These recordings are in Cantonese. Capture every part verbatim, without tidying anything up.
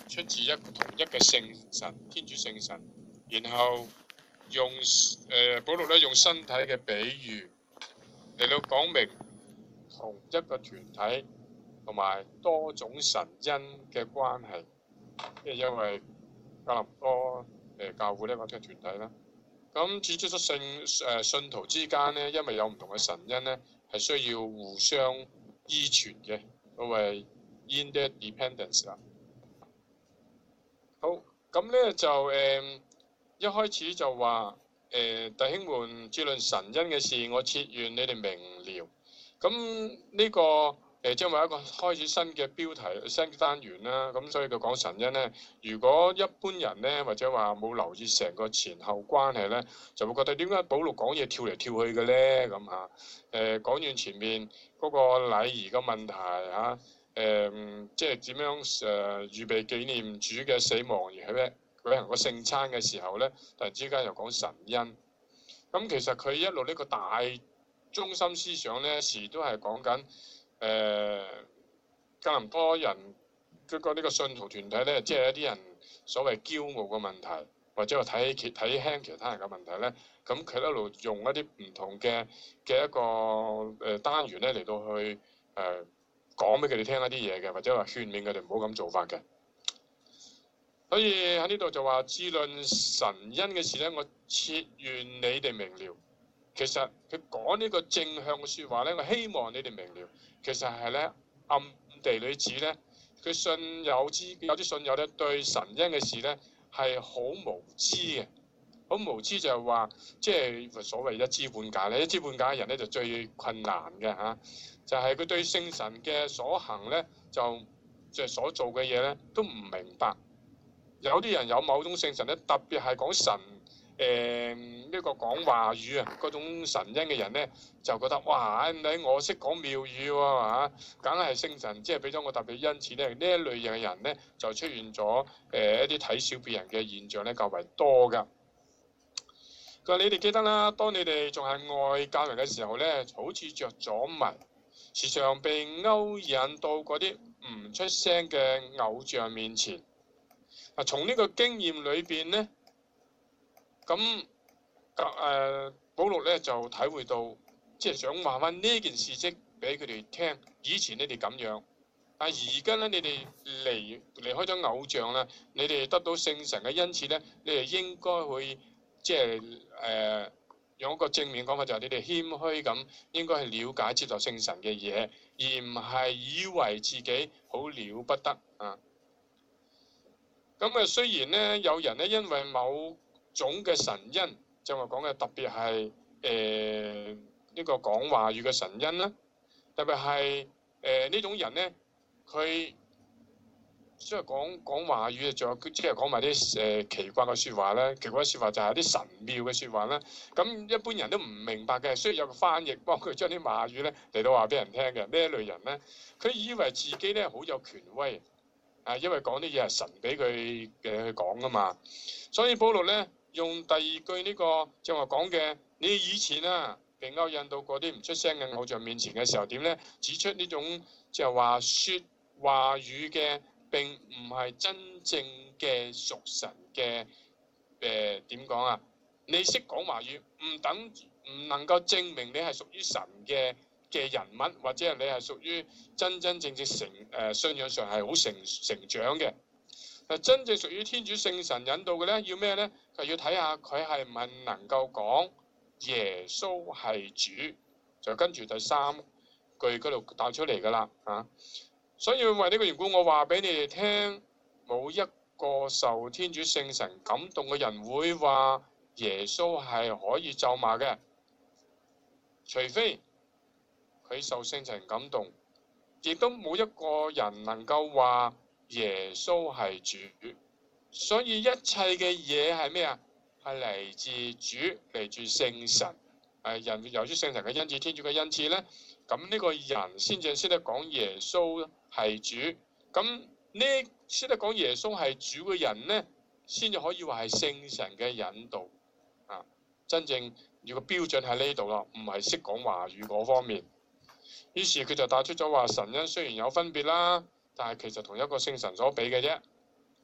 出自一個同一嘅聖神，天主聖神，然後用誒、呃、保祿咧用身體嘅比喻嚟到講明同一個團體同埋多種神恩嘅關係，即係因為格林多誒教會呢個嘅團體啦。咁指出咗信誒信徒之間咧，因為有唔同嘅神恩咧，係需要互相依存嘅，所謂 interdependence 啦。好，咁咧就誒、呃、一開始就話誒、呃、弟兄們，至論神恩嘅事，我切願你哋明了。咁呢、這個誒即係話一個開始新嘅標題、新嘅單元啦。咁所以佢講神恩咧，如果一般人咧或者話冇留意成個前後關係咧，就會覺得點解保祿講嘢跳嚟跳去嘅咧？咁嚇誒講完前面嗰個禮儀嘅問題嚇。啊誒、嗯，即係點樣誒、呃、預備紀念主嘅死亡而去咧舉行個聖餐嘅時候咧，突然之間又講神恩。咁其實佢一路呢個大中心思想咧，時都係講緊誒格林多人嗰個呢個信徒團體咧，即係一啲人所謂驕傲嘅問題，或者話睇其睇輕其他人嘅問題咧。咁佢一路用一啲唔同嘅嘅一個誒單元咧嚟到去誒。呃講俾佢哋聽一啲嘢嘅，或者話勸勉佢哋唔好咁做法嘅。所以喺呢度就話，至論神恩嘅事咧，我切願你哋明了。其實佢講呢個正向嘅説話咧，我希望你哋明了。其實係咧暗地裏指咧，佢信友之有啲信友咧對神恩嘅事咧係好無知嘅，好無知就係話，即係所謂一知半解咧，一知半解嘅人咧就最困難嘅嚇。就係佢對聖神嘅所行咧，就即係所做嘅嘢咧，都唔明白。有啲人有某種聖神咧，特別係講神誒呢個講話語啊，嗰種神恩嘅人咧，就覺得哇！你我識講妙語喎嚇，梗係聖神即係俾咗我特別恩賜咧。呢一類型嘅人咧，就出現咗誒一啲睇小別人嘅現象咧，較為多㗎。佢話：你哋記得啦，當你哋仲係外教人嘅時候咧，好似着咗迷。時常被勾引到嗰啲唔出聲嘅偶像面前。啊，從呢個經驗裏邊咧，咁誒保祿咧就體會到，即係想話翻呢件事蹟俾佢哋聽。以前你哋咁樣，但係而家咧你哋離離開咗偶像啦，你哋得到聖神嘅恩賜咧，你哋應該會即係誒。呃用一個正面講法就係你哋謙虛咁，應該係了解接受聖神嘅嘢，而唔係以為自己好了不得啊。咁啊，雖然咧有人咧因為某種嘅神恩，就話講嘅特別係誒呢個講話語嘅神恩啦，特別係誒呢種人咧，佢即係講講話語，仲有即係講埋啲誒奇怪嘅説話咧。奇怪嘅説話就係啲神妙嘅説話啦。咁一般人都唔明白嘅，需要有個翻譯幫佢將啲話語咧嚟到話俾人聽嘅。呢一類人咧，佢以為自己咧好有權威啊，因為講啲嘢係神俾佢嘅去講噶嘛。所以保祿咧用第二句呢個即係話講嘅，你以前啊被勾引到嗰啲唔出聲嘅偶像面前嘅時候點咧？指出呢種即係話説話語嘅。並唔係真正嘅屬神嘅誒點講啊？你識講話語，唔等唔能夠證明你係屬於神嘅嘅人物，或者係你係屬於真真正正成誒、呃、信仰上係好成成長嘅。嗱，真正屬於天主聖神引導嘅咧，要咩咧？就要睇下佢係唔係能夠講耶穌係主，就跟住第三句嗰度帶出嚟㗎啦嚇。所以為呢個緣故，我話俾你哋聽，冇一個受天主聖神感動嘅人會話耶穌係可以咒罵嘅，除非佢受聖神感動，亦都冇一個人能夠話耶穌係主。所以一切嘅嘢係咩啊？係嚟自主，嚟自聖神。誒人由於聖神嘅恩賜，天主嘅恩賜咧，咁呢個人先至識得講耶穌係主。咁呢識得講耶穌係主嘅人咧，先至可以話係聖神嘅引導。啊，真正要個標準喺呢度咯，唔係識講話語嗰方面。於是佢就帶出咗話，神恩雖然有分別啦，但係其實同一個聖神所俾嘅啫。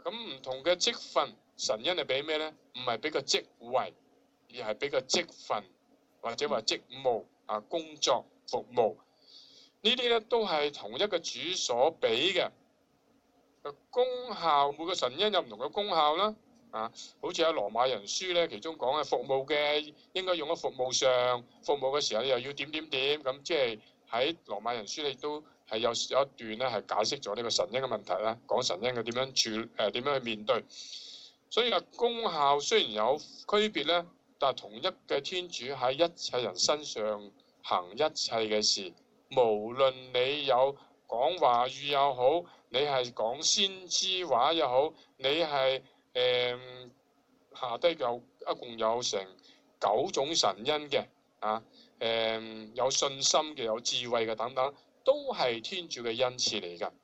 咁唔同嘅職分，神恩係俾咩咧？唔係俾個職位，而係俾個職分或者話職務啊，工作服務呢啲咧都係同一個主所俾嘅。功效，每個神恩有唔同嘅功效啦。啊，好似喺羅馬人書咧，其中講嘅服務嘅應該用喺服務上，服務嘅時候又要點點點咁，即係喺羅馬人書咧都係有有一段咧係解釋咗呢個神恩嘅問題啦，講神恩嘅點樣處誒點樣去面對。所以啊，功效雖然有區別咧，但係同一嘅天主喺一切人身上行一切嘅事，無論你有講話語又好，你係講先知話又好，你係誒、呃、下低有一共有成九種神恩嘅啊，誒、呃、有信心嘅，有智慧嘅等等，都係天主嘅恩賜嚟㗎。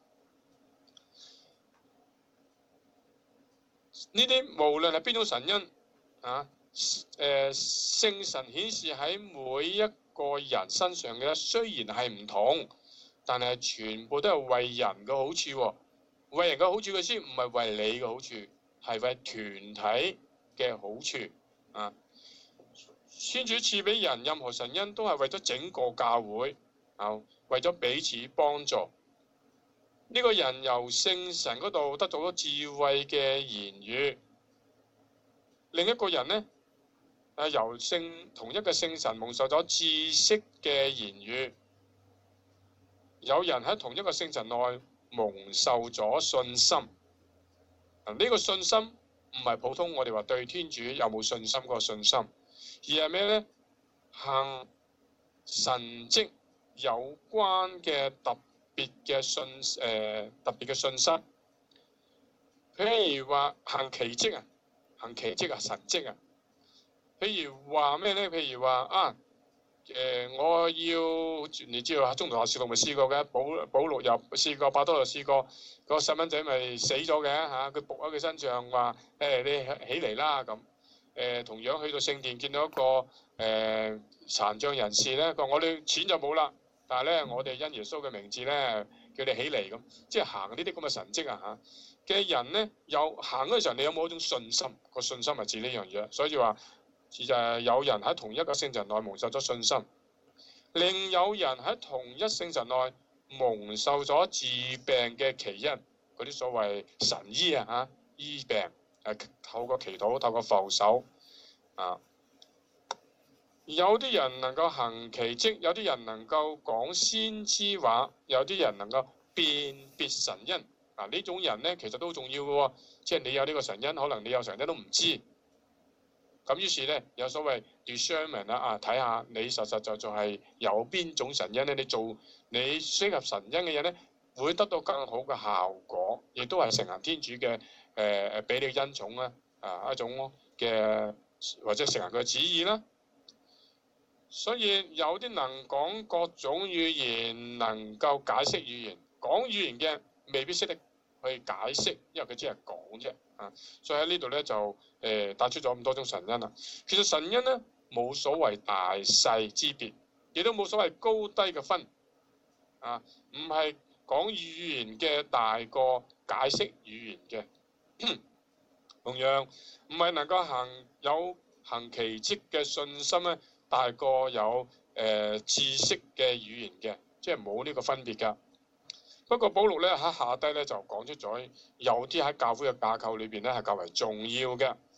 呢啲無論係邊種神恩啊，誒、呃、聖神顯示喺每一個人身上嘅咧，雖然係唔同，但係全部都係為人嘅好處喎。為人嘅好處嘅先唔係為你嘅好處，係為團體嘅好處啊！天主賜俾人任何神恩都係為咗整個教會啊，為咗彼此幫助。呢、這個人由聖神嗰度得到咗智慧嘅言語，另一個人呢，啊由聖同一個聖神蒙受咗知識嘅言語。有人喺同一個聖神內蒙受咗信心。啊，呢個信心唔係普通我哋話對天主有冇信心嗰個信心，而係咩呢？行神蹟有關嘅特別嘅信誒、呃、特別嘅信心。譬如話行奇蹟啊，行奇蹟啊，神蹟啊。譬如話咩呢？譬如話啊。誒、呃，我要你知道啊，中途學士錄咪試過嘅，保保祿又試過，伯多又試過，個細蚊仔咪死咗嘅嚇，佢伏喺佢身上話誒、欸、你起嚟啦咁。誒、呃、同樣去到聖殿見到一個誒、呃、殘障人士咧，佢話我哋錢就冇啦，但係咧我哋因耶穌嘅名字咧叫你起嚟咁，即係行呢啲咁嘅神蹟啊嚇嘅人咧，有行嗰陣時候你有冇一種信心？個信心係指呢樣嘢，所以話。就係有人喺同一個聖神內蒙受咗信心，另有人喺同一聖神內蒙受咗治病嘅奇恩，嗰啲所謂神醫啊嚇，醫病係透過祈禱、透過覆手啊。有啲人能夠行奇蹟，有啲人能夠講先知話，有啲人能夠辨別神恩。嗱，呢種人咧其實都好重要嘅喎，即係你有呢個神恩，可能你有神恩都唔知。咁於是咧，有所謂 discernment 啦，啊，睇下你實實在在係有邊種神恩咧，你做你適合神恩嘅嘢咧，會得到更好嘅效果，亦都係成行天主嘅誒誒俾你恩寵啦，啊一種嘅或者成行佢嘅旨意啦。所以有啲能講各種語言，能夠解釋語言，講語言嘅未必識得去解釋，因為佢只係講啫。啊，所以喺呢度咧就誒、呃、帶出咗咁多種神恩啦。其實神恩咧冇所謂大細之別，亦都冇所謂高低嘅分。啊，唔係講語言嘅大過解釋語言嘅，同樣唔係能夠行有行奇蹟嘅信心咧大過有誒、呃、知識嘅語言嘅，即係冇呢個分別㗎。不過保祿咧喺下低咧就講出咗有啲喺教會嘅架構裏邊咧係較為重要嘅。誒、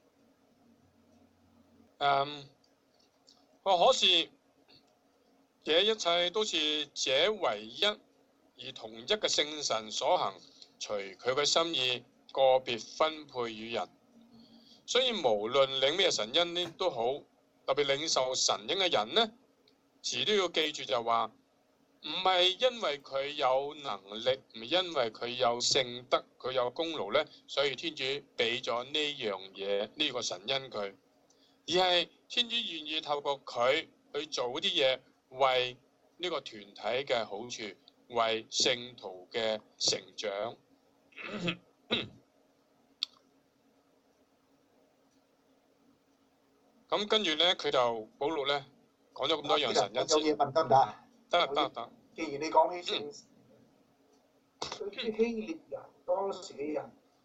嗯，可是這一切都是這唯一而同一嘅聖神所行，隨佢嘅心意個別分配與人。所以無論領咩神恩呢都好，特別領受神恩嘅人呢，時都要記住就話。唔係因為佢有能力，唔係因為佢有聖德，佢有功勞咧，所以天主俾咗呢樣嘢，呢個神恩佢，而係天主願意透過佢去做啲嘢，為呢個團體嘅好處，為聖徒嘅成長。咁跟住咧，佢就保祿咧講咗咁多樣神恩。 有嘢問得唔得？ 得得得。 既然你講起聖，對於希臘人當時嘅人，佢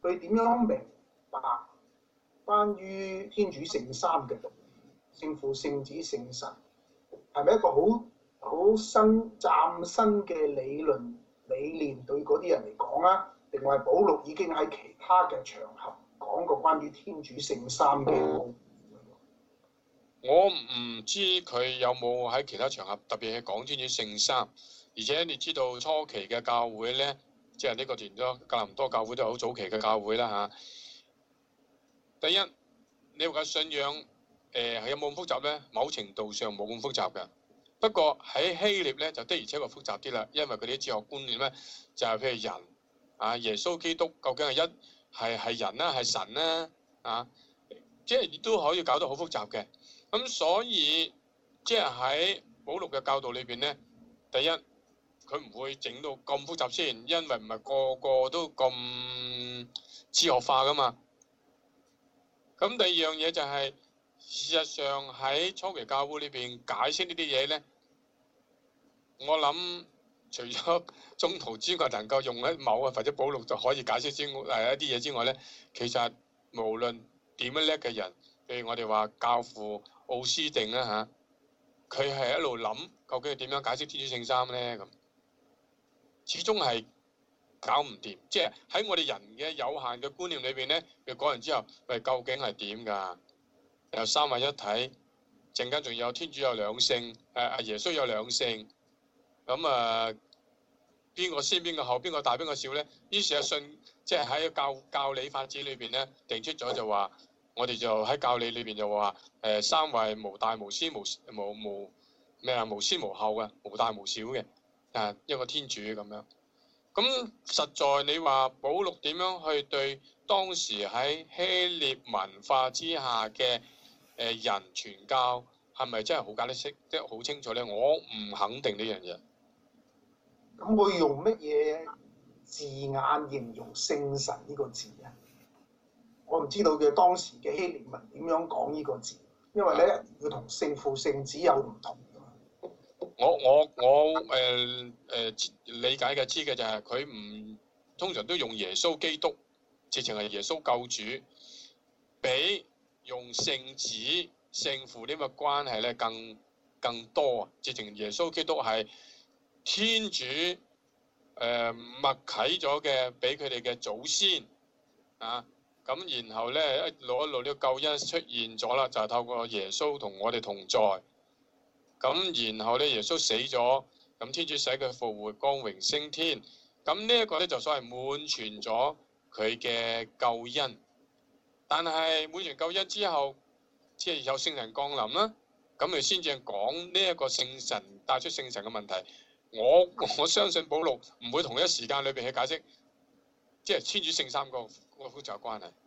佢點樣明白關於天主聖三嘅聖父、聖子、聖神，係咪一個好好新嶄新嘅理論理念對嗰啲人嚟講啊？定係保祿已經喺其他嘅場合講過關於天主聖三嘅？ 我唔知佢有冇喺其他場合特別係講天主聖三，而且你知道初期嘅教會咧，即係呢個連咗格林多教會都係好早期嘅教會啦嚇。第一，你話嘅信仰誒係、呃、有冇咁複雜咧？某程度上冇咁複雜嘅。不過喺希臘咧就的而且確複雜啲啦，因為佢啲哲學觀念咧就係、是、譬如人啊，耶穌基督究竟係一係係人啦，係神啦啊，即係都可以搞到好複雜嘅。咁所以即係喺保祿嘅教導裏邊咧，第一佢唔會整到咁複雜先，因為唔係個個都咁哲學化噶嘛。咁第二樣嘢就係、是、事實上喺初期教會裏邊解釋呢啲嘢咧，我諗除咗宗徒之外能夠用喺某啊或者保祿就可以解釋之誒一啲嘢之外咧，其實無論點樣叻嘅人，譬如我哋話教父奧斯定啦嚇，佢係一路諗究竟係點樣解釋天主聖三咧咁，始終係搞唔掂。即係喺我哋人嘅有限嘅觀念裏邊咧，佢講完之後，喂究竟係點㗎？有三位一體，陣間仲有天主有兩性，誒、啊、耶穌有兩性，咁啊邊個先邊個後，邊個大邊個小咧？於是啊信即係喺教教理法旨裏邊咧定出咗就話。我哋就喺教理裏邊就話誒三位無大無先無無無咩啊無先無後嘅無大無小嘅啊一個天主咁樣。咁實在你話保祿點樣去對當時喺希臘文化之下嘅誒人傳教係咪真係好解得識即係好清楚咧？我唔肯定呢樣嘢。 咁會用乜嘢字眼形容聖神呢個字啊？我唔知道嘅當時嘅希臘文點樣講呢個字，因為咧要同聖父聖子有唔同㗎嘛。 我我我誒誒、呃呃、理解嘅知嘅就係佢唔通常都用耶穌基督，直情係耶穌救主，比用聖子聖父呢個關係咧更更多啊！直情耶穌基督係天主誒、呃、默啟咗嘅，俾佢哋嘅祖先啊。咁然後咧一路一路呢個救恩出現咗啦，就係、是、透過耶穌同我哋同在。咁然後咧耶穌死咗，咁天主使佢復活，光榮升天。咁呢一個咧就所謂滿全咗佢嘅救恩。但係滿全救恩之後，即係有聖神降臨啦，咁佢先至講呢一個聖神帶出聖神嘅問題。我我相信保祿唔會同一時間裏邊去解釋，即係天主聖三個個複雜關係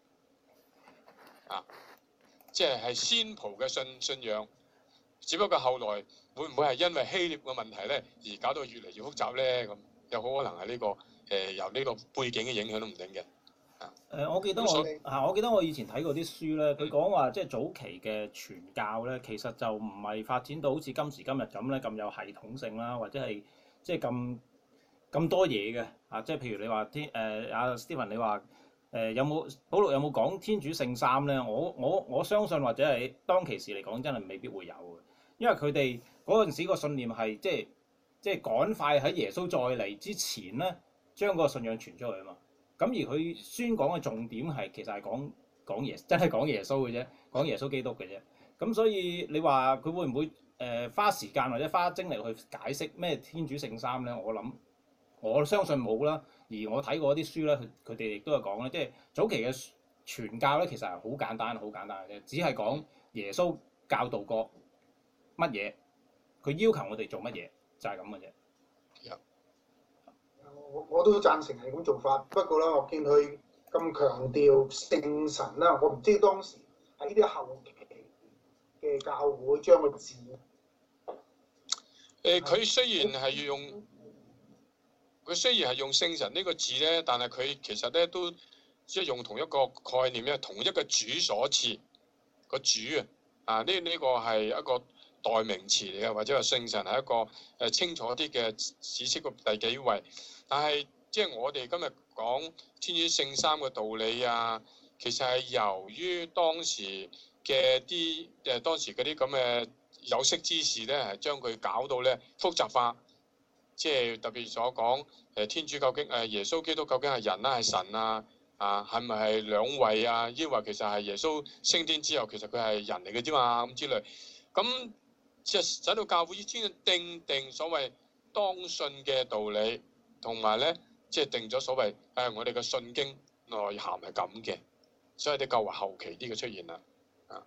啊，即係係先葡嘅信信仰，只不過後來會唔會係因為希臘嘅問題咧，而搞到越嚟越複雜咧？咁有好可能係呢、這個誒、呃、由呢個背景嘅影響都唔定嘅。啊， 誒、呃，我記得我啊，我記得我以前睇過啲書咧，佢講話即係早期嘅傳教咧，其實就唔係發展到好似今時今日咁咧咁有系統性啦，或者係即係咁咁多嘢嘅啊！即係譬如你話天誒阿 Stephen，你話誒、呃、有冇保祿有冇講天主聖三咧？我我我相信或者係當其時嚟講，真係未必會有嘅，因為佢哋嗰陣時個信念係即係即係趕快喺耶穌再嚟之前咧，將個信仰傳出去啊嘛。咁而佢宣講嘅重點係其實係講講耶真係講耶穌嘅啫，講耶穌基督嘅啫。咁所以你話佢會唔會誒、呃、花時間或者花精力去解釋咩天主聖三咧？我諗我相信冇啦。而我睇過啲書咧，佢佢哋亦都係講咧，即係早期嘅傳教咧，其實係好簡單好簡單嘅啫，只係講耶穌教導過乜嘢，佢要求我哋做乜嘢，就係咁嘅啫。 我我都贊成係咁做法，不過咧，我見佢咁強調聖神啦，我唔知當時喺啲後期嘅教會將個字誒，佢、呃、雖然係要用，佢雖然係用聖神呢個字咧，但係佢其實咧都即係用同一個概念咧，同一個主所賜個主啊，啊呢呢、這個係一個代名詞嚟嘅，或者話聖神係一個誒清楚啲嘅指示個第幾位。但係， 即係我哋今日講天主聖三嘅道理啊，其實係由於當時嘅啲誒當時嗰啲咁嘅有識之士咧，係將佢搞到咧複雜化，即係特別所講誒天主究竟誒耶穌基督究竟係人啦係神啊？啊係咪係兩位啊？抑或其實係耶穌升天之後，其實佢係人嚟嘅啫嘛咁之類。咁即係使到教會先定定所謂當信嘅道理，同埋咧即係定咗所謂誒、哎、我哋嘅信經內涵係咁嘅，所以啲較為後期啲嘅出現啦。啊，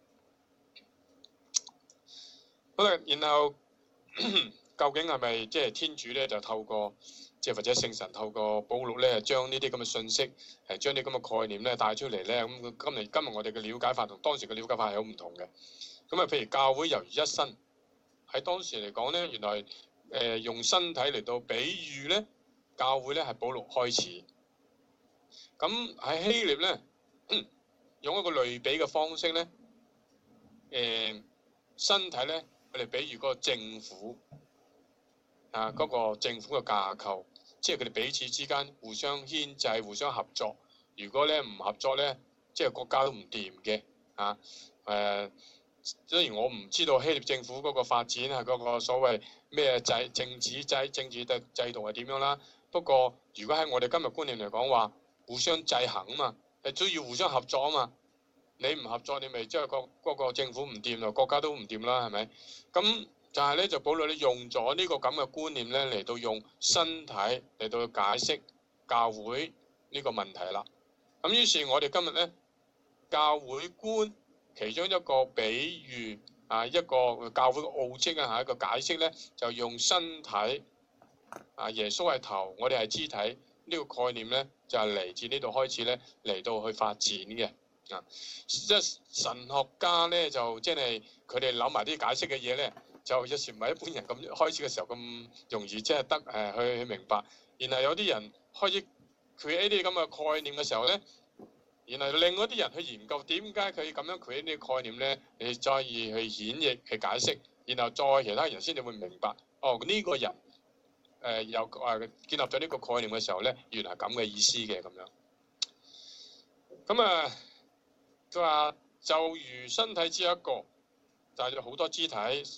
好啦，然後究竟係咪即係天主咧就透過即係或者聖神透過保祿咧，將呢啲咁嘅信息係將啲咁嘅概念咧帶出嚟咧？咁今日今日我哋嘅了解法同當時嘅了解法係好唔同嘅。咁啊，譬如教會猶如一身，喺當時嚟講咧，原來誒、呃、用身體嚟到比喻咧，教會咧係保祿開始。咁喺希臘咧，用一個類比嘅方式咧，誒、呃、身體咧，我哋比喻嗰個政府啊，嗰、嗰個政府嘅架構，即係佢哋彼此之間互相牽制、互相合作。如果咧唔合作咧，即係國家都唔掂嘅啊誒。呃雖然我唔知道希臘政府嗰個發展係嗰個所謂咩制政治制政治嘅制度係點樣啦。不過如果喺我哋今日觀念嚟講話，互相制衡啊嘛，係都要互相合作啊嘛。你唔合作，你咪即係個嗰個政府唔掂咯，國家都唔掂啦，係咪？咁就係咧，就保祿咧用咗呢個咁嘅觀念咧嚟到用身體嚟到解釋教會呢個問題啦。咁於是我哋今日咧教會觀。其中一個比喻啊，一個教會嘅奧蹟啊，係一個解釋咧，就用身體啊，耶穌係頭，我哋係肢體呢、這個概念咧，就係、是、嚟自呢度開始咧嚟到去發展嘅啊。即係神學家咧，就即係佢哋諗埋啲解釋嘅嘢咧，就有時唔係一般人咁開始嘅時候咁容易即係得誒去去明白。然後有啲人開始 create 啲咁嘅概念嘅時候咧。然後另外啲人去研究點解佢咁樣 create 呢個概念咧，你再以去演繹去解釋，然後再其他人先至會明白，哦呢、這個人誒又誒建立咗呢個概念嘅時候咧，原來係咁嘅意思嘅咁樣。咁啊，佢話就如身體之一個，但係有好多肢體，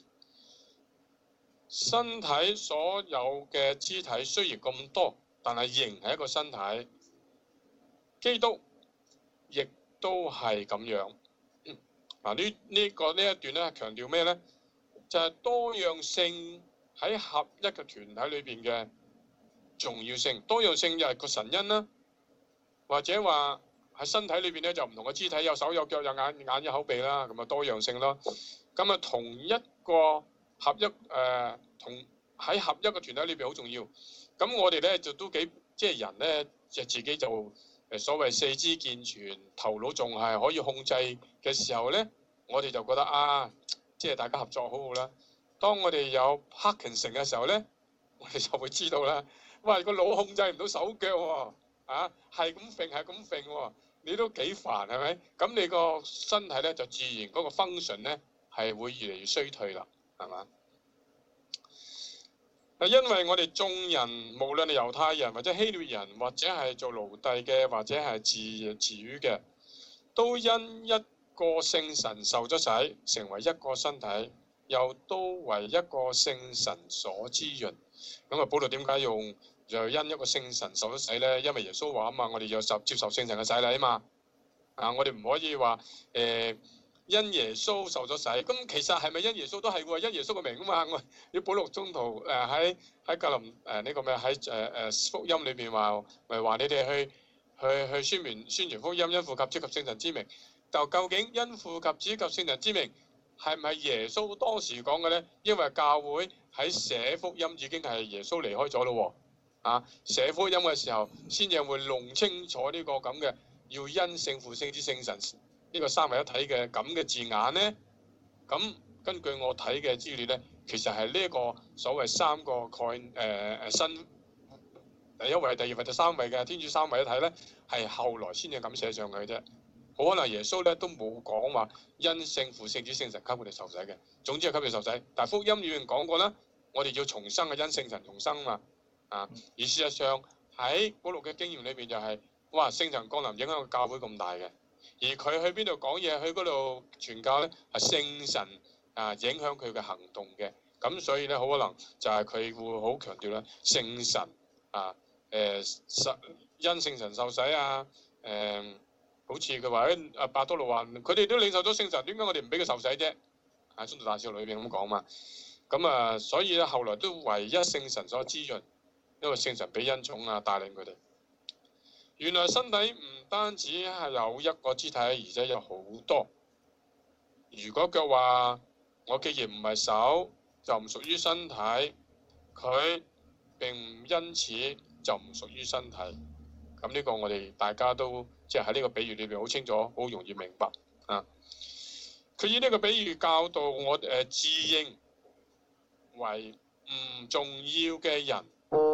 身體所有嘅肢體雖然咁多，但係仍係一個身體。基督亦都係咁樣。嗱呢呢個呢一段咧強調咩咧？就係、是、多樣性喺合一嘅團體裏邊嘅重要性。多樣性又係個神恩啦，或者話喺身體裏邊咧就唔同嘅肢體，有手有腳有眼眼有口鼻啦，咁啊多樣性咯。咁啊同一個合一誒、呃、同喺合一嘅團體裏邊好重要。咁我哋咧就都幾即係人咧就自己就。誒所謂四肢健全，頭腦仲係可以控制嘅時候咧，我哋就覺得啊，即係大家合作好好啦。當我哋有帕金森嘅時候咧，我哋就會知道啦。哇，個腦控制唔到手腳喎，啊，係咁揈係咁揈喎，你都幾煩係咪？咁你個身體咧就自然嗰個 function 咧係會越嚟越衰退啦，係嘛？因為我哋眾人，無論係猶太人或者希臘人，或者係做奴隸嘅，或者係自自主嘅，都因一個聖神受咗洗，成為一個身體，又都為一個聖神所滋潤。咁啊，保羅點解用就因一個聖神受咗洗咧？因為耶穌話啊嘛，我哋要受接受聖神嘅洗禮啊嘛。啊，我哋唔可以話誒。呃因耶穌受咗洗，咁其實係咪因耶穌都係喎？因耶穌嘅名啊嘛，我要保祿宗徒誒喺喺格林誒呢個咩喺誒誒福音裏邊話，咪話你哋去去去宣傳宣傳福音，因父及子及聖神之名。就究竟因父及子及聖神之名係唔係耶穌當時講嘅咧？因為教會喺寫福音已經係耶穌離開咗咯喎，啊寫福音嘅時候先至會弄清楚呢個咁嘅要因聖父聖子聖神。呢個三位一體嘅咁嘅字眼咧，咁根據我睇嘅資料咧，其實係呢一個所謂三個概誒誒新第一位、第二位、第三位嘅天主三位一體咧，係後來先至咁寫上去嘅啫。好可能耶穌咧都冇講話因聖父聖子聖神給佢哋受洗嘅，總之係給佢哋受洗。但係福音裏面講過啦，我哋要重生嘅因聖神重生嘛，啊！而事實上喺保祿嘅經驗裏邊就係、是，哇！聖神降臨影響個教會咁大嘅，而佢去邊度講嘢，去嗰度傳教咧，係聖神啊影響佢嘅行動嘅。咁所以咧，好可能就係佢會好強調咧，聖神啊誒受因聖神受洗啊誒、呃，好似佢話咧，阿伯多祿話，佢哋都領受咗聖神，點解我哋唔俾佢受洗啫？喺《宗徒大事錄》裏邊咁講嘛。咁啊，所以咧後來都唯一聖神所滋潤，因為聖神俾恩寵啊帶領佢哋。原來身體唔單止係有一個肢體，而且有好多。如果腳話我既然唔係手，就唔屬於身體，佢並唔因此就唔屬於身體。咁呢個我哋大家都即係喺呢個比喻裏邊好清楚，好容易明白啊。佢以呢個比喻教導我誒、呃、自認為唔重要嘅人，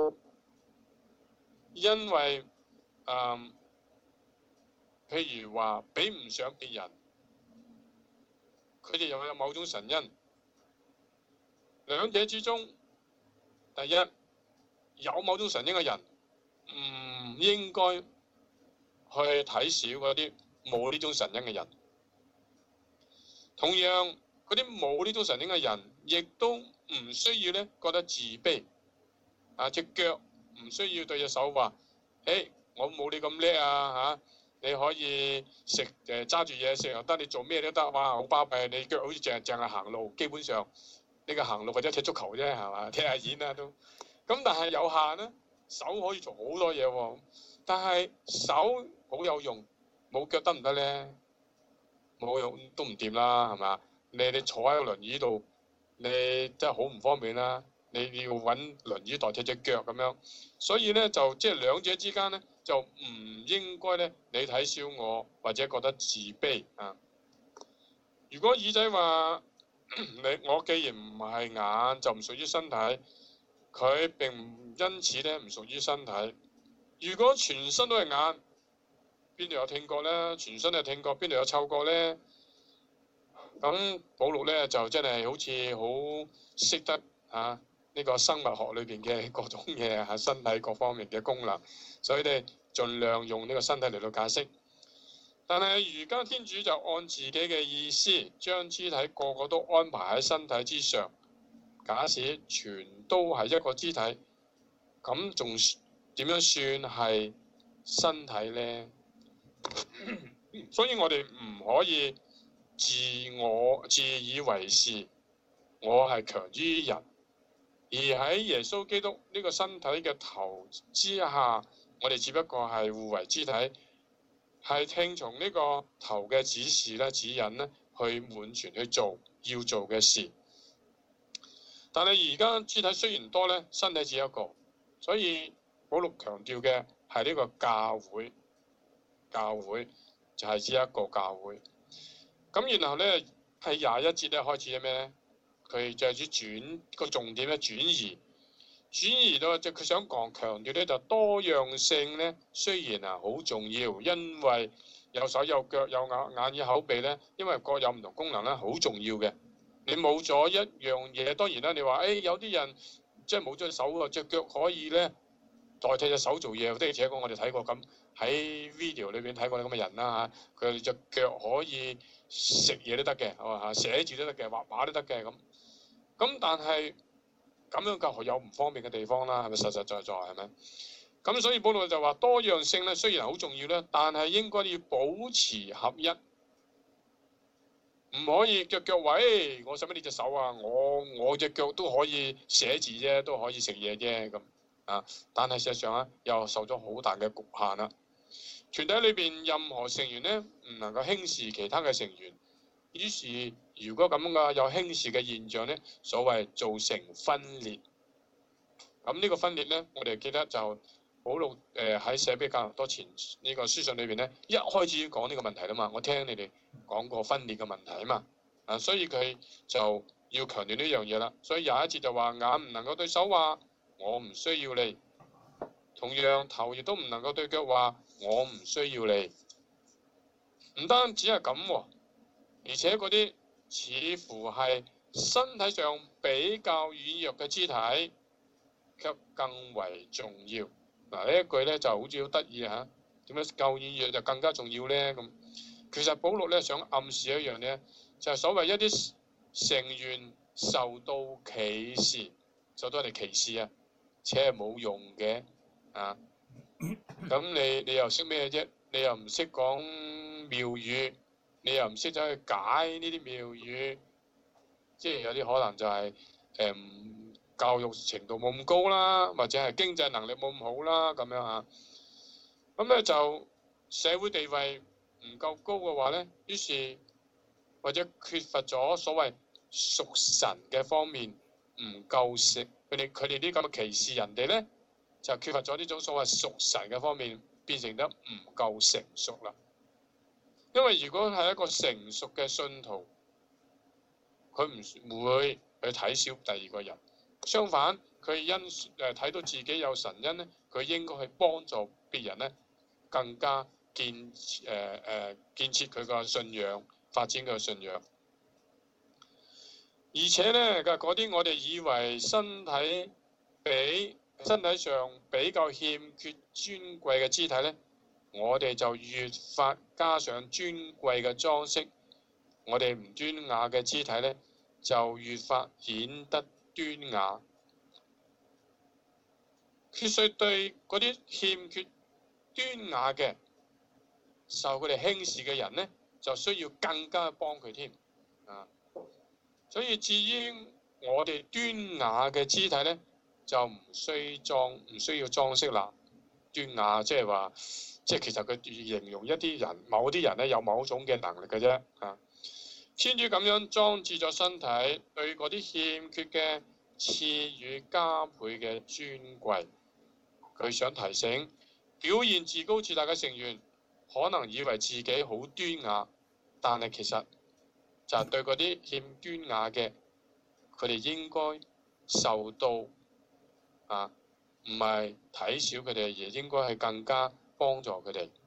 因為誒、呃、譬如話比唔上別人，佢哋又有某種神恩。兩者之中，第一有某種神恩嘅人，唔應該去睇小嗰啲冇呢種神恩嘅人。同樣，嗰啲冇呢種神恩嘅人，亦都唔需要咧覺得自卑。啊，隻腳唔需要對隻手話：誒，我冇你咁叻啊嚇、啊！你可以食誒揸住嘢食又得，你做咩都得。哇，好巴閉！你腳好似淨係淨係行路，基本上。呢個行路或者踢足球啫，係嘛？踢下毽啊都。咁但係有限啦，手可以做好多嘢喎。但係手好有用，冇腳得唔得咧？冇用都唔掂啦，係嘛？你你坐喺個輪椅度，你真係好唔方便啦。你要揾輪椅代替隻腳咁樣，所以咧就即係兩者之間咧就唔應該咧你睇小我或者覺得自卑啊。如果耳仔話，你我既然唔係眼，就唔屬於身體，佢並唔因此咧唔屬於身體。如果全身都係眼，邊度有聽覺咧？全身都係聽覺，邊度有嗅覺咧？咁保祿咧就真係好似好識得嚇呢、啊呢個生物學裏邊嘅各種嘢嚇身體各方面嘅功能，所以咧盡量用呢個身體嚟到解釋。但係而家天主就按自己嘅意思，將肢體個個都安排喺身體之上。假使全都係一個肢體，咁仲點樣算係身體呢？所以我哋唔可以自我自以為是，我係強於人，而喺耶穌基督呢個身體嘅頭之下，我哋只不過係互為肢體。係聽從呢個頭嘅指示咧、指引咧，去滿全去做要做嘅事。但係而家肢體雖然多咧，身體只有一個，所以保祿強調嘅係呢個教會，教會就係指一個教會。咁然後咧係廿一節咧開始嘅咩咧？佢就係指轉個重點咧轉移。轉移到就佢想講強調咧，就多樣性咧，雖然啊好重要，因為有手有腳有眼眼耳口鼻咧，因為各有唔同功能咧，好重要嘅。你冇咗一樣嘢，當然啦，你話誒、哎、有啲人即係冇咗隻手喎，隻腳可以咧代替隻手做嘢，的而且確我哋睇過咁喺 video 裏邊睇過咁嘅人啦嚇，佢隻腳可以食嘢都得嘅，係嘛嚇，寫字都得嘅，畫畫都得嘅咁。咁但係。咁樣教學有唔方便嘅地方啦，係咪實實在在係咪？咁所以保祿就話多樣性咧，雖然好重要咧，但係應該要保持合一，唔可以腳腳位，我使乜你隻手啊？我我隻腳都可以寫字啫，都可以食嘢啫咁啊！但係事實上咧，又受咗好大嘅局限啦。團體裏邊任何成員咧，唔能夠輕視其他嘅成員。於是，如果咁嘅有輕視嘅現象咧，所謂造成分裂。咁呢個分裂咧，我哋記得就保祿誒喺寫俾格林多前呢個書信裏邊咧，一開始講呢個問題啦嘛。我聽你哋講過分裂嘅問題啊嘛，啊，所以佢就要強調呢樣嘢啦。所以廿一節就話眼唔能夠對手話我唔需要你，同樣頭亦都唔能夠對腳話我唔需要你。唔單止係咁喎。而且嗰啲似乎係身體上比較軟弱嘅肢體，卻更為重要。 嗱呢一句咧就好似好得意嚇，點解救與虐就更加重要咧？咁其實保祿咧想暗示一樣咧，就係、是、所謂一啲成員受到歧視，受到人哋歧視啊，且係冇用嘅啊。咁你你又識咩啫？你又唔識講妙語，你又唔識走去解呢啲妙語，即係有啲可能就係、是、誒、嗯、教育程度冇咁高啦，或者係經濟能力冇咁好啦，咁樣啊。咁咧就社會地位唔夠高嘅話咧，於是或者缺乏咗所謂屬神嘅方面唔夠食，佢哋佢哋啲咁嘅歧視人哋咧，就缺乏咗呢種所謂屬神嘅方面，變成得唔夠成熟啦。因為如果係一個成熟嘅信徒，佢唔會去睇小第二個人，相反佢因誒睇到自己有神恩咧，佢應該去幫助別人咧，更加建誒誒、呃、建設佢個信仰，發展佢個信仰。而且咧，嗰啲我哋以為身體比身體上比較欠缺尊貴嘅肢體咧，我哋就越發加上尊貴嘅裝飾，我哋唔端雅嘅肢體咧，就越發顯得端雅。缺乏對嗰啲欠缺端雅嘅、受佢哋輕視嘅人咧，就需要更加幫佢添啊！所以至於我哋端雅嘅肢體咧，就唔需裝唔需要裝飾啦。端雅即係話，即係其實佢形容一啲人，某啲人咧有某種嘅能力嘅啫啊。天主咁樣裝置咗身體，對嗰啲欠缺嘅賜予加倍嘅尊貴。佢想提醒，表現自高自大嘅成員，可能以為自己好端雅，但係其實就係對嗰啲欠端雅嘅，佢哋應該受到啊，唔係睇小佢哋，而應該係更加幫助佢哋。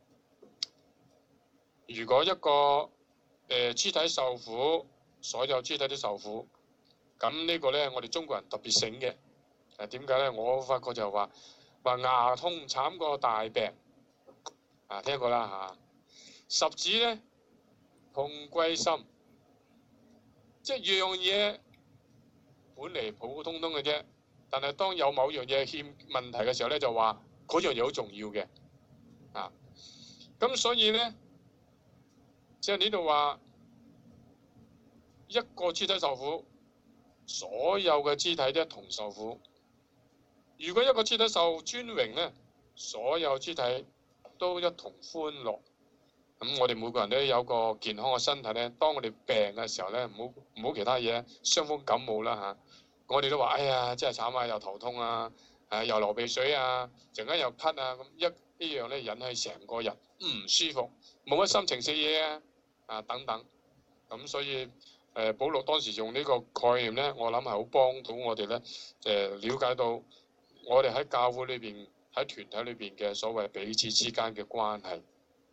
如果一個誒、呃、肢體受苦，所有肢體都受苦，咁呢個咧，我哋中國人特別醒嘅。誒點解咧？我發覺就係話話牙痛慘過大病啊，聽過啦嚇、啊。十指咧痛歸心。即係樣嘢本嚟普普通通嘅啫，但係當有某樣嘢欠問題嘅時候咧，就話嗰樣嘢好重要嘅啊。咁所以咧，即係呢度話一個肢體受苦，所有嘅肢體都一同受苦。如果一個肢體受尊榮咧，所有肢體都一同歡樂。咁我哋每個人都有個健康嘅身體咧，當我哋病嘅時候咧，唔好唔好其他嘢，傷風感冒啦嚇，我哋都話：哎呀，真係慘啊！又頭痛啊，誒又流鼻水啊，陣間又咳啊，咁一呢樣咧引起成個人唔舒服，冇乜心情食嘢啊，啊等等。咁所以誒，保祿當時用呢個概念咧，我諗係好幫到我哋咧，誒瞭解到我哋喺教會裏邊喺團體裏邊嘅所謂彼此之間嘅關係。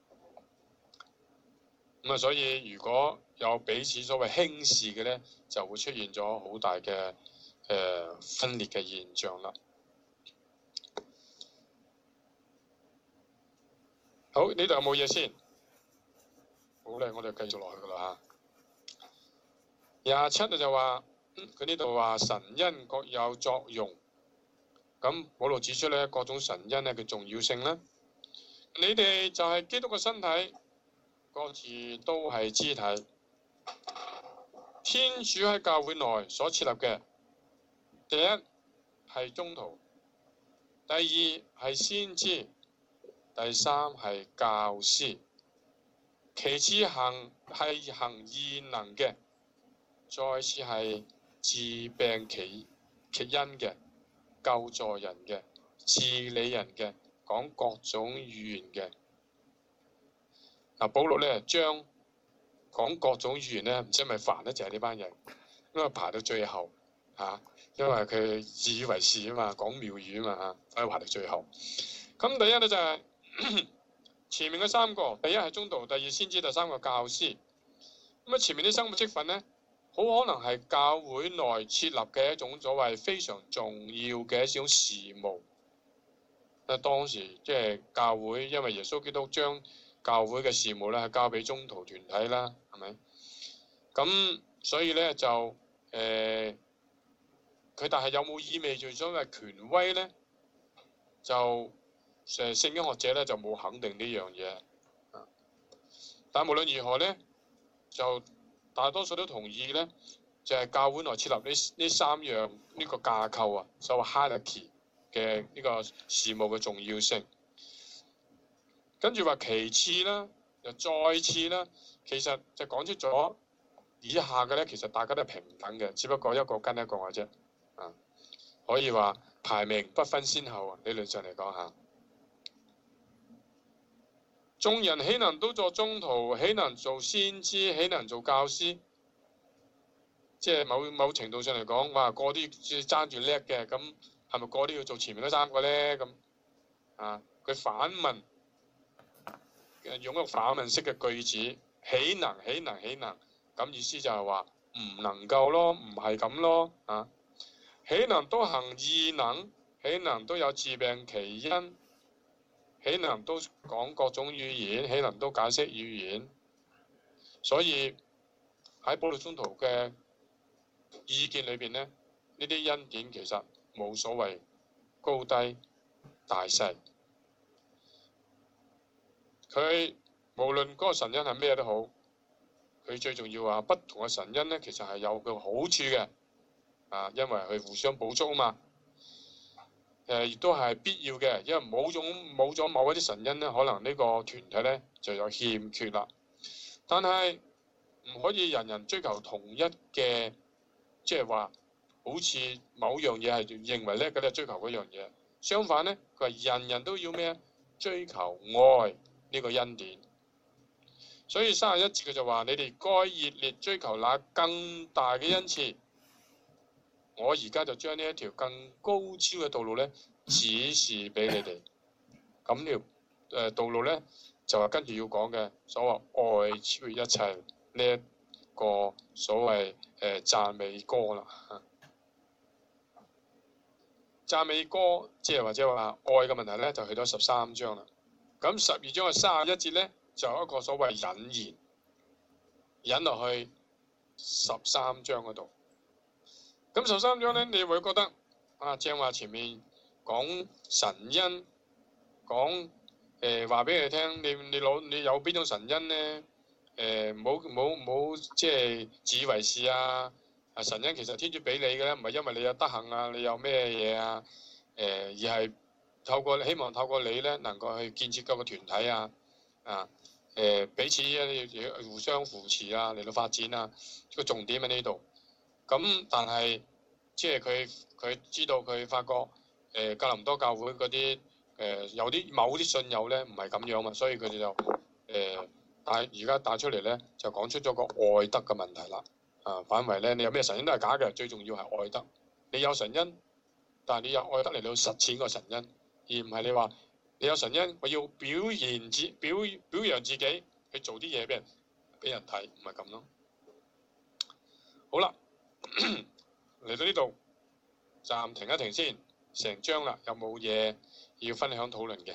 咁啊，所以如果有彼此所謂輕視嘅咧，就會出現咗好大嘅誒、呃、分裂嘅現象啦。好，呢度有冇嘢先？好咧，我哋繼續落去噶啦嚇。廿七就話，佢呢度話神恩各有作用。咁保祿指出咧，各種神恩咧嘅重要性啦。你哋就係基督嘅身體。各自都係肢體，天主喺教會內所設立嘅，第一係宗徒，第二係先知，第三係教師，其次行係行異能嘅，再次係治病祈祈恩嘅，救助人嘅，治理人嘅，講各種語言嘅。嗱，保祿咧將講各種語言咧，唔知係咪煩咧，就係呢班人，因為排到最後嚇、啊，因為佢自以為是啊嘛，講妙語啊嘛嚇，所以排到最後。咁第一咧就係、是、前面嗰三個，第一係宗徒，第二先知，第三個教師。咁啊，前面啲三個職份咧，好可能係教會內設立嘅一種所謂非常重要嘅一種事務。 誒當時即係教會，因為耶穌基督將教會嘅事務咧係交俾宗徒團體啦，係咪？咁所以咧就誒，佢、呃、但係有冇意味住所謂權威咧？就誒聖經學者咧就冇肯定呢樣嘢。但係無論如何咧，就大多數都同意咧，就係、是、教會內設立呢呢三樣呢、呢個架構啊，所謂 hierarchy 嘅呢個事務嘅重要性。跟住話其次啦，又再次啦，其實就講出咗以下嘅咧，其實大家都係平等嘅，只不過一個跟一個嘅啫。啊，可以話排名不分先後啊，理論上嚟講嚇。眾人豈能都做宗徒？豈能做先知？豈能做教師？即係某某程度上嚟講，哇！個啲爭住叻嘅，咁係咪個啲要做前面嗰三個咧？咁啊，佢反問，用一個反問式嘅句子，豈能？豈能？豈能？咁意思就係話唔能夠咯，唔係咁咯啊！豈能都行異能？豈能都有治病奇因？豈能都講各種語言？豈能都解釋語言？所以喺保祿宗徒嘅意見裏邊呢，呢啲恩典其實冇所謂高低大細。佢無論嗰個神恩係咩都好，佢最重要話不同嘅神恩呢，其實係有個好處嘅啊，因為佢互相補足啊嘛。誒亦都係必要嘅，因為冇咗冇咗某一啲神恩咧，可能呢個團體咧就有欠缺啦。但係唔可以人人追求同一嘅，即係話好似某樣嘢係認為咧，佢哋追求嗰樣嘢。相反咧，佢話人人都要咩？追求愛呢個恩典。所以三十一節佢就話：你哋該熱烈追求那更大嘅恩賜。我而家就將呢一條更高超嘅道路咧指示俾你哋。咁條誒道路咧就係跟住要講嘅所謂愛超越一切呢一個所謂誒讚美歌啦。讚美歌即係或者話愛嘅問題咧，就去到十三章啦。咁十二章嘅三十一節咧就有一個所謂引言，引落去十三章嗰度。咁十三章咧，你會覺得啊，正話前面講神恩，講誒話俾你聽，你你攞你有邊種神恩咧？誒唔好唔好唔好即係自以為是啊！啊神恩其實天主俾你嘅咧，唔係因為你有德行啊，你有咩嘢啊？誒、呃、而係透過希望透過你咧，能夠去建設嗰個團體啊，啊誒、呃、彼此要互相扶持啊，嚟到發展啊，個重點喺呢度。咁但係即係佢佢知道佢發覺誒、呃、格林多教會嗰啲誒有啲某啲信友咧唔係咁樣嘛，所以佢哋就誒帶而家帶出嚟咧就講出咗個愛德嘅問題啦。啊反為咧你有咩神恩都係假嘅，最重要係愛德。你有神恩，但係你有愛德嚟到實踐個神恩，而唔係你話你有神恩，我要表現自表表揚自己去做啲嘢俾人俾人睇，唔係咁咯。好啦。嚟到呢度暫停一停先，成章啦，有冇嘢要分享討論嘅？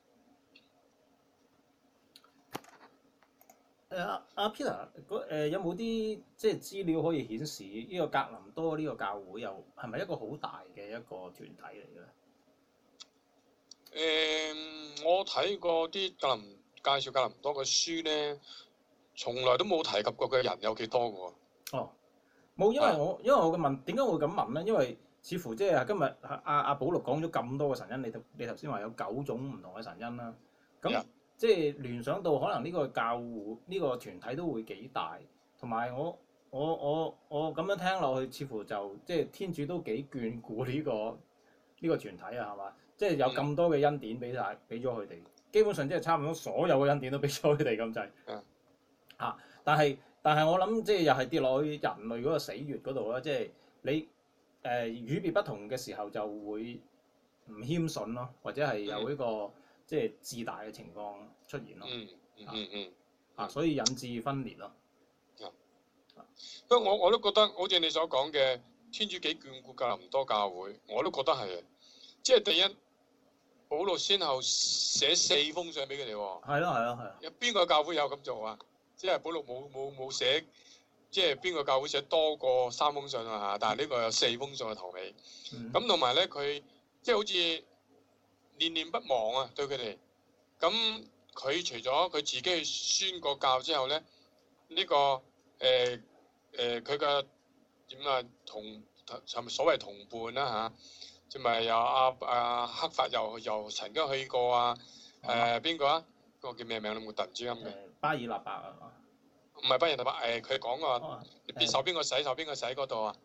誒阿阿 Peter，嗰誒有冇啲即係資料可以顯示呢個格林多呢個教會又係咪一個好大嘅一個團體嚟嘅咧？ 誒、嗯，我睇過啲格林介紹格林多嘅書咧，從來都冇提及過佢人有幾多嘅喎。 哦。冇，因為我因為我嘅問點解會咁問咧？因為似乎即係今日阿阿保祿講咗咁多嘅神恩，你頭你頭先話有九種唔同嘅神恩啦。咁 Yeah. 即係聯想到可能呢個教會呢、呢個團體都會幾大，同埋我我我我咁樣聽落去，似乎就即係天主都幾眷顧呢、呢個呢、呢個團體啊，係嘛？即係有咁多嘅恩典俾晒俾咗佢哋，基本上即係差唔多所有嘅恩典都俾咗佢哋咁滯。 Yeah. 啊，但係。但係我諗，即係又係跌落去人類嗰個死穴嗰度啦。即係你誒、呃、與別不同嘅時候，就會唔謙遜咯，或者係有呢個、嗯、即係自大嘅情況出現咯。 嗯嗯嗯嗯啊，所以引致分裂咯。 不過我我都覺得，好似你所講嘅，天主幾眷顧格林多教會，我都覺得係。即係第一， 保祿先後寫四封信俾佢哋喎。 係咯係咯係咯。 有邊個教會有咁做啊？即係保祿冇冇冇寫，即係邊個教會寫多過三封信啊嚇？但係呢個有四封信嘅頭尾。咁同埋咧，佢即係好似念念不忘啊，對佢哋。咁佢除咗佢自己去宣過教之後咧，呢、呢個誒誒佢嘅點啊同係咪所謂同伴啦、啊、嚇？即係有阿阿克法又又曾經去過啊？誒邊個啊？嗰個叫咩名咧？冇突然之間嘅。 巴爾納伯啊？ 唔係巴爾納伯誒，佢講話邊手邊個洗手邊個洗嗰度啊？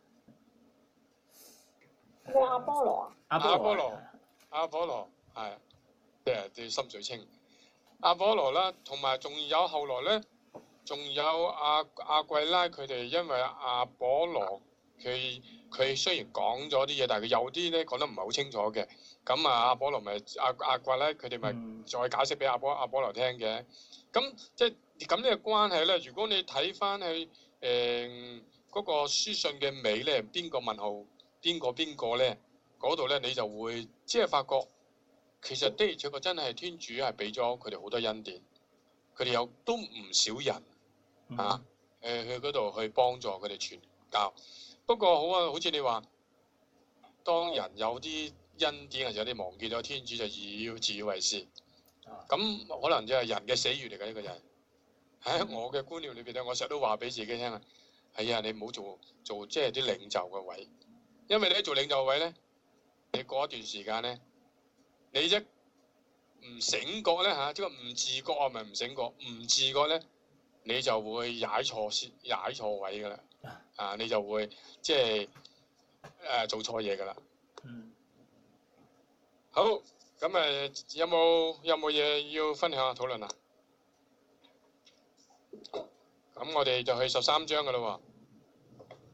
係阿波羅啊？ 阿波羅，阿波羅係即係啲心水清。阿波羅啦，同埋仲有後來咧，仲有阿阿貴拉佢哋，因為阿波羅佢佢雖然講咗啲嘢，但係佢有啲咧講得唔係好清楚嘅。咁啊，阿波羅咪阿阿貴拉佢哋咪再解釋俾阿波阿波羅聽嘅。咁即係咁呢個關係咧，如果你睇翻去誒嗰個書信嘅尾咧，邊個問號邊個邊個咧？嗰度咧你就會即係發覺。其實的而且確真係天主係俾咗佢哋好多恩典，佢哋有都唔少人、嗯、啊，誒去嗰度去幫助佢哋傳教。不過好啊，好似你話，當人有啲恩典，或者有啲忘記咗天主，就要自以為是。咁可能就係人嘅死穴嚟嘅呢個人。喺我嘅觀念裏邊咧，我成日都話俾自己聽啊，係啊，你唔好做做即係啲領袖嘅位，因為你一做領袖位咧，你過一段時間咧。你一唔醒覺咧嚇，即係唔自覺啊，咪唔醒覺，唔自覺咧，你就會踩錯先，踩錯位噶啦，啊，你就會即係誒做錯嘢噶啦。嗯。好，咁誒有冇有冇嘢要分享下討論啊？咁我哋就去十三章噶啦喎。